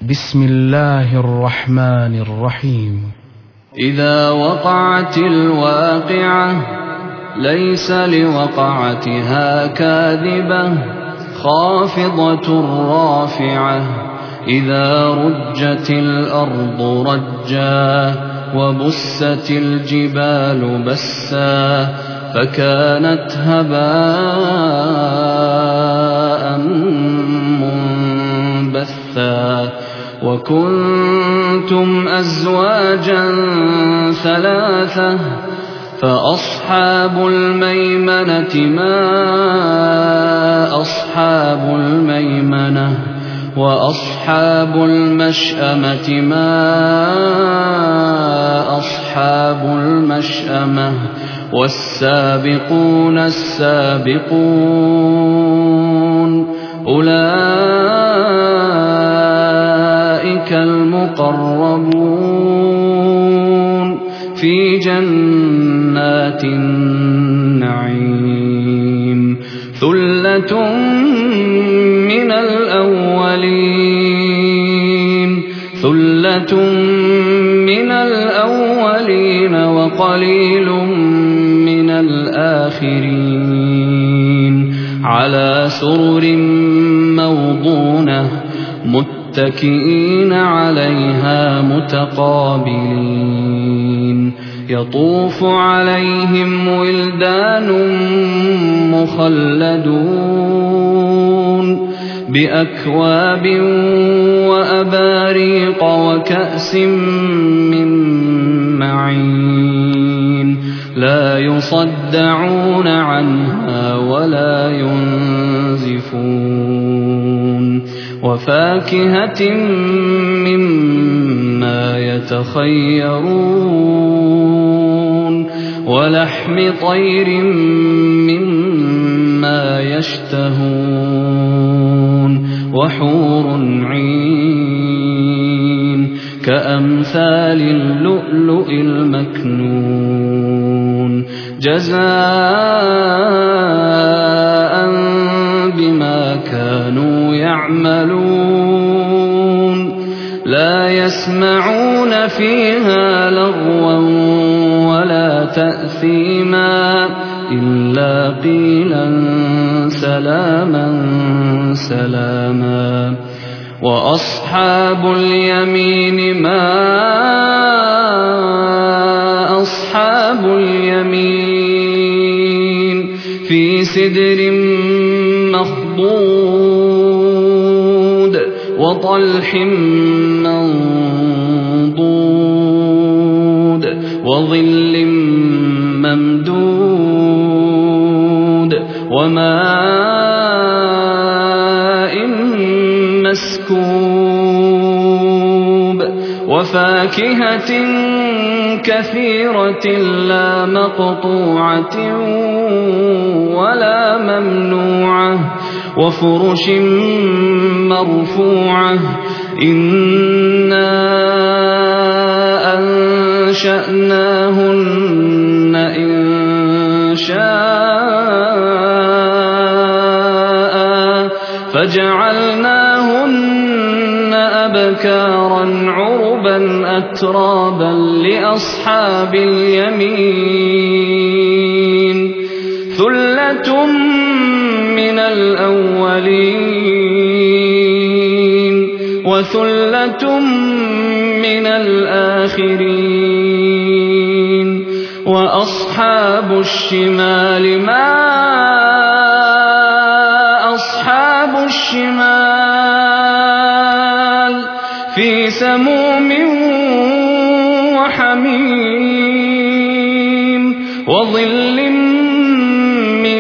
بسم الله الرحمن الرحيم. إذا وقعت الواقعة ليس لوقعتها كاذبة خافضة رافعة إذا رجت الأرض رجا وبست الجبال بسا فكانت هباء منبثا وكنتم أزواجا ثلاثة فأصحاب الميمنة ما أصحاب الميمنة وأصحاب المشأمة ما أصحاب المشأمة والسابقون السابقون أولئك المقربون في جنات النعيم ثلة من الأولين ثلة من الأولين وقليل من الآخرين على سرر موضونة متكئين عليها متقابلين يطوف عليهم ولدان مخلدون بأكواب وأباريق وكأس من معين لا يصدعون عنها ولا ينزفون وفاكهة مما يتخيرون ولحم طير مما يشتهون وحور عين كأمثال اللؤلؤ المكنون جزاء بما كانوا يعملون لا يسمعون فيها لغوا ولا تأثيما إلا قيلا سلاما سلاما وأصحاب اليمين ما أصحاب اليمين في سدر مخضود وطلح منضود وظل ممدود وماء مسكوب وفاكهة كثيرة لا مقطوعة ولا ممنوعة وفرش مرفوعة إنا أنشأناهن إنشاء فجعلناهن أبكارا عربا أترابا لأصحاب اليمين ثلة من الأولين وثلة من الآخرين وأصحاب الشمال ما أصحاب الشمال في سموم وحميم وظل من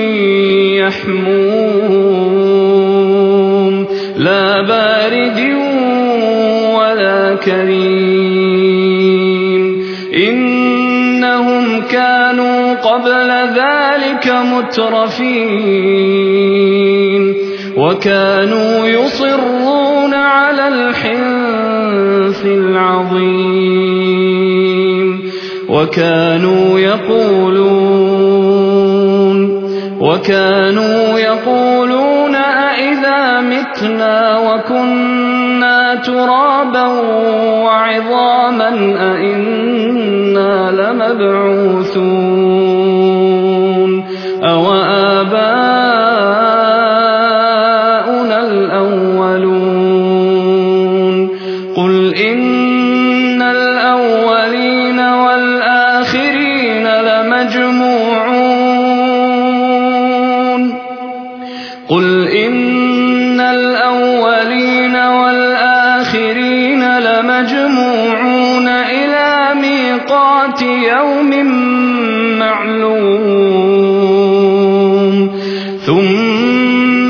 يحموم لا بارد ولا كريم إنهم كانوا قبل ذلك مترفين وكانوا يصرون على الحنث العظيم وكانوا يقولون أئذا متنا وكنا ترابا وعظاما أئنا لمبعوثون أوآباؤنا الأولون قل إن الأولين والآخرين لمجموعون إلى ميقات يوم معلوم ثم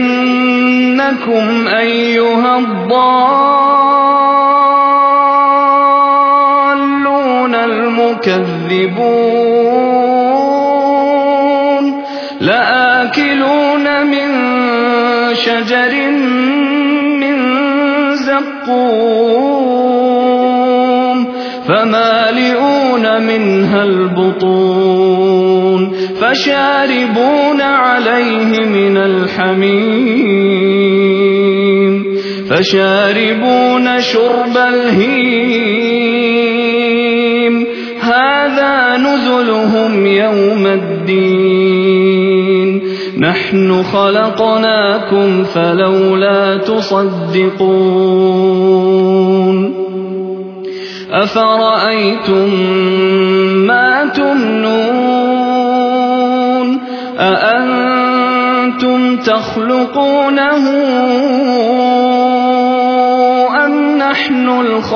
إنكم أيها الضالون المكذبون لآكلون من شجر من زقوم فمالئون منها البطون فشاربون عليه من الحميم فشاربون شرب الهيم هذا نزلهم يوم الدين نحن خلقناكم فلولا تصدقون أفرأيتم ما تمنون أأنتم تخلقونه أم نحن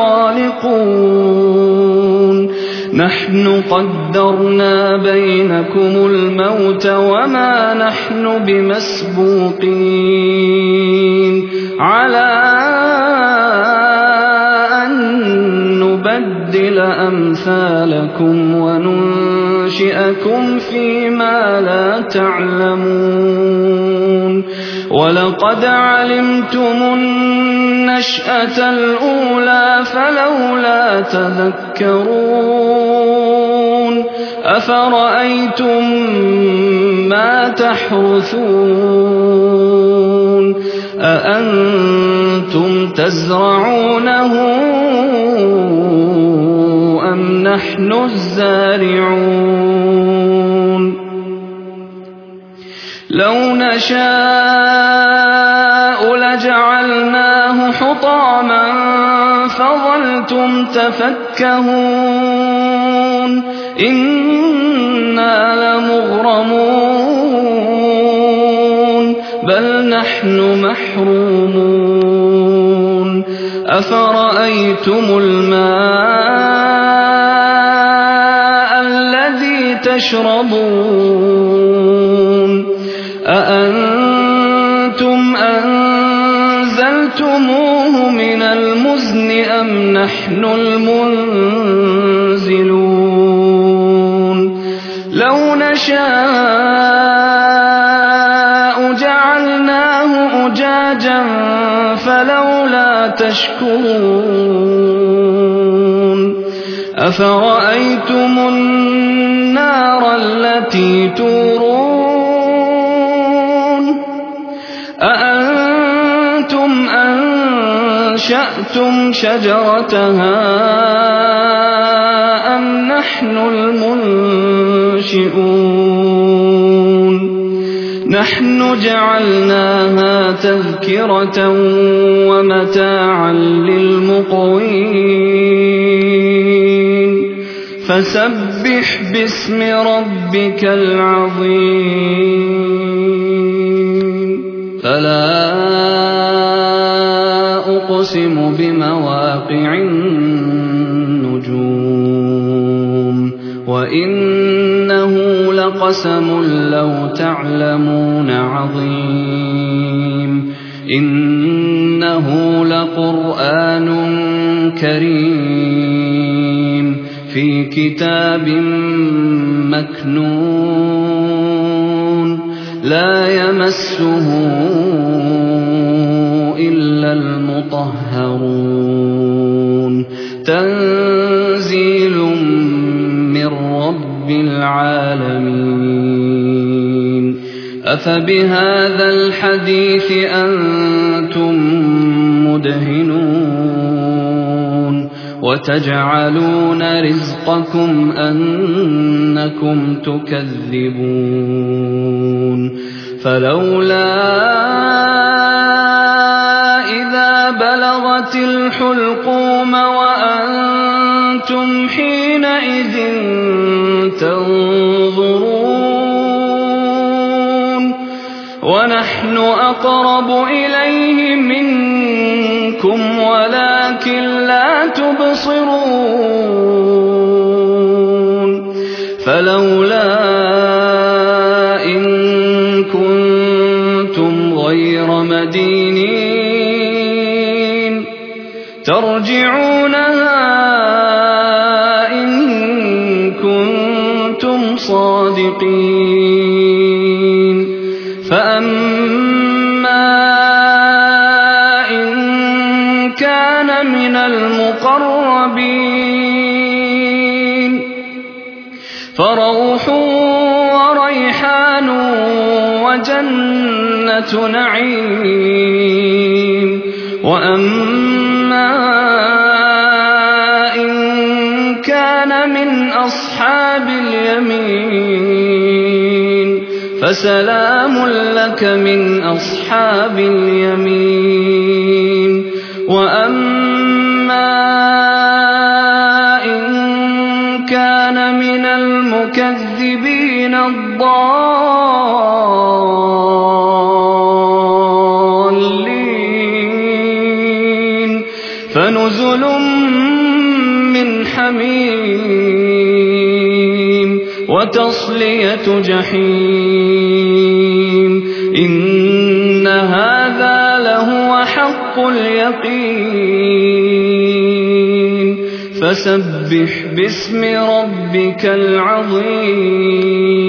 الخالقون نحن قدرنا بينكم الموت وما نحن بمسبوقين على أن نبدل أمثالكم وننشئكم فيما لا تعلمون ولقد علمتم النشأة الأولى فلولا تذكرون أفرأيتم ما تحرثون أأنتم تزرعونه أم نحن الزارعون لو نشاء لجعلناه حطاما فظلتم تفكهون إنا لمغرمون بل نحن محرومون أفرأيتم الماء الذي تشربون أأنتم أنزلتموه من المزن أم نحن المنزلون لو نشاء جعلناه أجاجا فلولا تشكرون أفرأيتم النار التي تورون أأنتم أنشأتم شجرتها أم نحن المنشئون نحن جعلناها تذكرة ومتاعا للمقوين فسبح باسم ربك العظيم فلا أقسم بمواقع النجوم وإنه لقسم لو تعلمون عظيم إنه لقرآن كريم في كتاب مكنون لا يمسه إلا المطهرون تنزيل من رب العالمين أفبهذا الحديث أنتم مدهنون وتجعلون رزقكم أنكم تكذبون فلولا إذا بلغت الحلقوم وأنتم حينئذ تنظرون ونحن أقرب إليه منكم ولكن لا تبصرون فلولا إن كنتم غير مدينين ترجعونها إن كنتم صادقين فأما إن كان من المقربين فروح وريحان وجنة نعيم وأما إن كان من أصحاب اليمين فسلام لك من أصحاب اليمين وأما إن كان من المكذبين الضالين فنزل من حميم وتصلية جحيم إن هذا لهو حق اليقين فسبح باسم ربك العظيم